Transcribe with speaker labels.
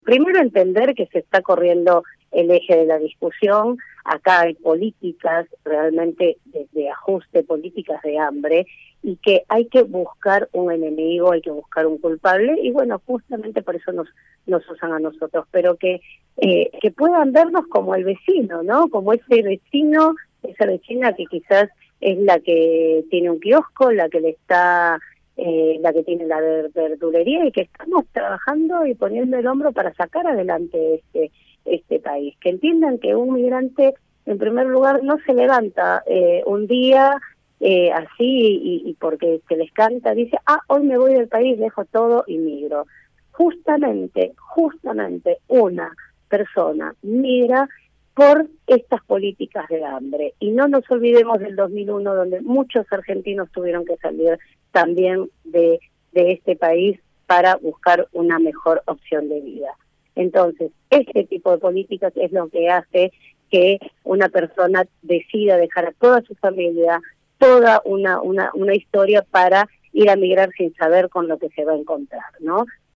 Speaker 1: primero entender que se está corriendo el eje de la discusión. Acá hay políticas realmente de ajuste, políticas de hambre, y que hay que buscar un enemigo, hay que buscar un culpable, y bueno, justamente por eso nos usan a nosotros, pero que puedan vernos como el vecino, ¿no? Como ese vecino, esa vecina que quizás es la que tiene un kiosco, la que la que tiene la verdulería, y que estamos trabajando y poniendo el hombro para sacar adelante este país. Que entiendan que un migrante, en primer lugar, no se levanta un día así y porque se les canta, dice, hoy me voy del país, dejo todo y migro. Justamente una persona migra por estas políticas de hambre. Y no nos olvidemos del 2001, donde muchos argentinos tuvieron que salir también de este país para buscar una mejor opción de vida. Entonces, este tipo de políticas es lo que hace que una persona decida dejar a toda su familia, toda una historia para ir a migrar sin saber con lo que se va a encontrar, ¿no?